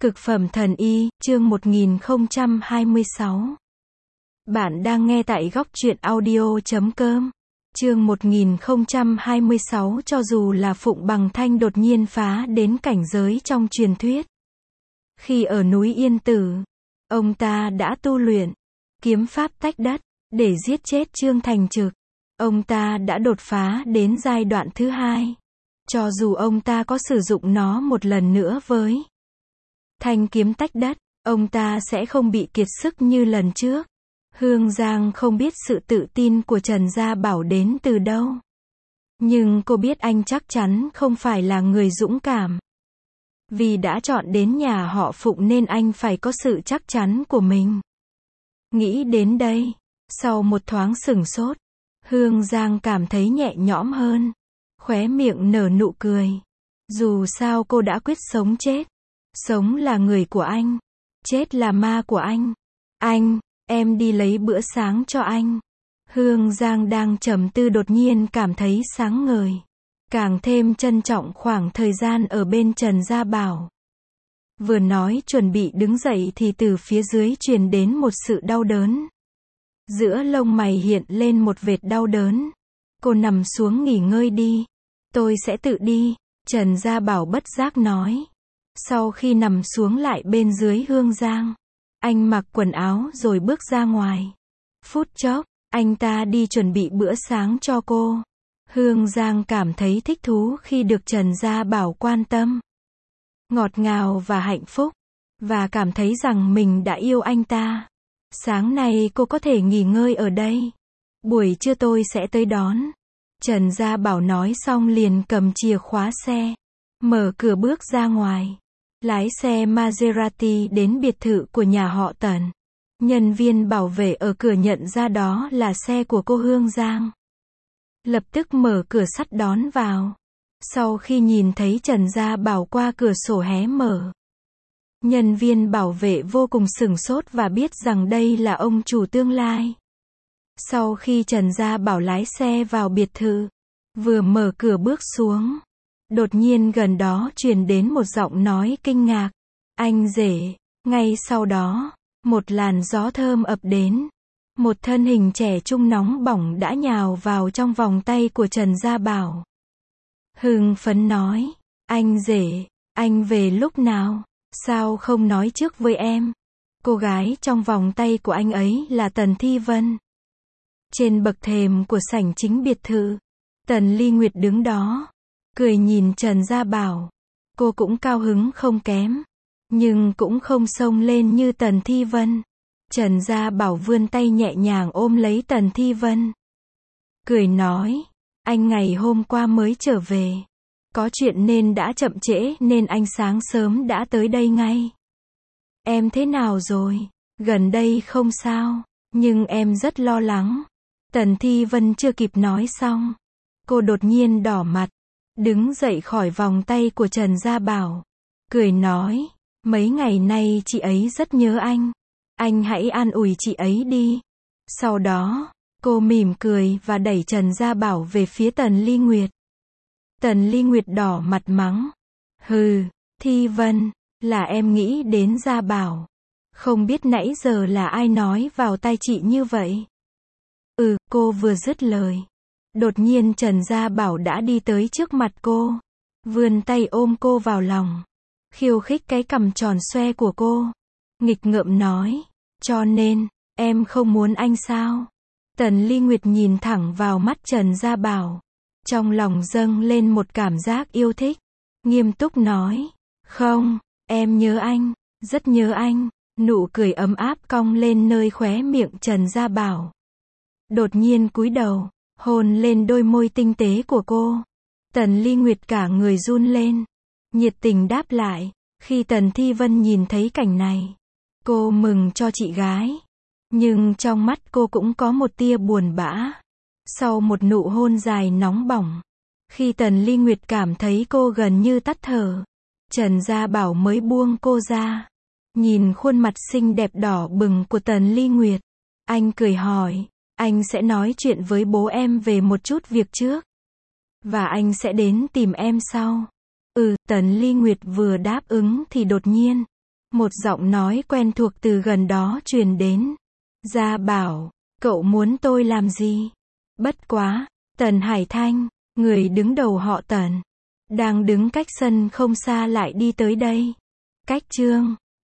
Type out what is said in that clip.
Cực phẩm thần y, chương 1026. Bạn đang nghe tại góc truyện audio.com. Chương 1026. Cho dù là Phụng Bằng Thanh đột nhiên phá đến cảnh giới trong truyền thuyết. Khi ở núi Yên Tử, ông ta đã tu luyện kiếm pháp tách đất để giết chết Trương Thành Trực. Ông ta đã đột phá đến giai đoạn thứ 2. Cho dù ông ta có sử dụng nó một lần nữa với thanh kiếm tách đất, ông ta sẽ không bị kiệt sức như lần trước. Hương Giang không biết sự tự tin của Trần Gia Bảo đến từ đâu. Nhưng cô biết anh chắc chắn không phải là người dũng cảm. Vì đã chọn đến nhà họ Phụng nên anh phải có sự chắc chắn của mình. Nghĩ đến đây, sau một thoáng sửng sốt, Hương Giang cảm thấy nhẹ nhõm hơn. Khóe miệng nở nụ cười. Dù sao cô đã quyết sống chết. Sống là người của anh. Chết là ma của anh. Anh, em đi lấy bữa sáng cho anh. Hương Giang đang trầm tư đột nhiên cảm thấy sáng ngời. Càng thêm trân trọng khoảng thời gian ở bên Trần Gia Bảo. Vừa nói chuẩn bị đứng dậy thì từ phía dưới truyền đến một sự đau đớn. Giữa lông mày hiện lên một vệt đau đớn. Cô nằm xuống nghỉ ngơi đi. Tôi sẽ tự đi, Trần Gia Bảo bất giác nói. Sau khi nằm xuống lại bên dưới Hương Giang, anh mặc quần áo rồi bước ra ngoài. Phút chốc, anh ta đi chuẩn bị bữa sáng cho cô. Hương Giang cảm thấy thích thú khi được Trần Gia Bảo quan tâm. Ngọt ngào và hạnh phúc. Và cảm thấy rằng mình đã yêu anh ta. Sáng nay cô có thể nghỉ ngơi ở đây. Buổi trưa tôi sẽ tới đón. Trần Gia Bảo nói xong liền cầm chìa khóa xe. Mở cửa bước ra ngoài. Lái xe Maserati đến biệt thự của nhà họ Tần. Nhân viên bảo vệ ở cửa nhận ra đó là xe của cô Hương Giang. Lập tức mở cửa sắt đón vào. Sau khi nhìn thấy Trần Gia Bảo qua cửa sổ hé mở. Nhân viên bảo vệ vô cùng sửng sốt và biết rằng đây là ông chủ tương lai. Sau khi Trần Gia Bảo lái xe vào biệt thự, vừa mở cửa bước xuống, đột nhiên gần đó truyền đến một giọng nói kinh ngạc. Anh rể. Ngay sau đó, một làn gió thơm ập đến. Một thân hình trẻ trung nóng bỏng đã nhào vào trong vòng tay của Trần Gia Bảo. Hưng phấn nói, anh rể, anh về lúc nào? Sao không nói trước với em? Cô gái trong vòng tay của anh ấy là Tần Thi Vân. Trên bậc thềm của sảnh chính biệt thự, Tần Ly Nguyệt đứng đó, cười nhìn Trần Gia Bảo. Cô cũng cao hứng không kém, nhưng cũng không xông lên như Tần Thi Vân. Trần Gia Bảo vươn tay nhẹ nhàng ôm lấy Tần Thi Vân. Cười nói, anh ngày hôm qua mới trở về. Có chuyện nên đã chậm trễ nên anh sáng sớm đã tới đây ngay. Em thế nào rồi? Gần đây không sao, nhưng em rất lo lắng. Tần Thi Vân chưa kịp nói xong. Cô đột nhiên đỏ mặt, đứng dậy khỏi vòng tay của Trần Gia Bảo. Cười nói, mấy ngày nay chị ấy rất nhớ anh. Anh hãy an ủi chị ấy đi. Sau đó, cô mỉm cười và đẩy Trần Gia Bảo về phía Tần Ly Nguyệt. Tần Ly Nguyệt đỏ mặt mắng. Hừ, Thi Vân, là em nghĩ đến Gia Bảo. Không biết nãy giờ là ai nói vào tai chị như vậy? Cô vừa dứt lời. Đột nhiên Trần Gia Bảo đã đi tới trước mặt cô. Vươn tay ôm cô vào lòng. Khiêu khích cái cằm tròn xoe của cô. Nghịch ngợm nói. Cho nên, em không muốn anh sao? Tần Ly Nguyệt nhìn thẳng vào mắt Trần Gia Bảo. Trong lòng dâng lên một cảm giác yêu thích. Nghiêm túc nói. Không, em nhớ anh, rất nhớ anh. Nụ cười ấm áp cong lên nơi khóe miệng Trần Gia Bảo. Đột nhiên cúi đầu, hôn lên đôi môi tinh tế của cô. Tần Ly Nguyệt cả người run lên. Nhiệt tình đáp lại. Khi Tần Thi Vân nhìn thấy cảnh này, cô mừng cho chị gái. Nhưng trong mắt cô cũng có một tia buồn bã. Sau một nụ hôn dài nóng bỏng, khi Tần Ly Nguyệt cảm thấy cô gần như tắt thở, Trần Gia Bảo mới buông cô ra. Nhìn khuôn mặt xinh đẹp đỏ bừng của Tần Ly Nguyệt, anh cười hỏi, anh sẽ nói chuyện với bố em về một chút việc trước. Và anh sẽ đến tìm em sau. Tần Ly Nguyệt vừa đáp ứng thì đột nhiên, Một giọng nói quen thuộc từ gần đó truyền đến. Gia Bảo, cậu muốn tôi làm gì? Bất quá, Tần Hải Thanh, người đứng đầu họ Tần, đang đứng cách sân không xa lại đi tới đây. Cách chương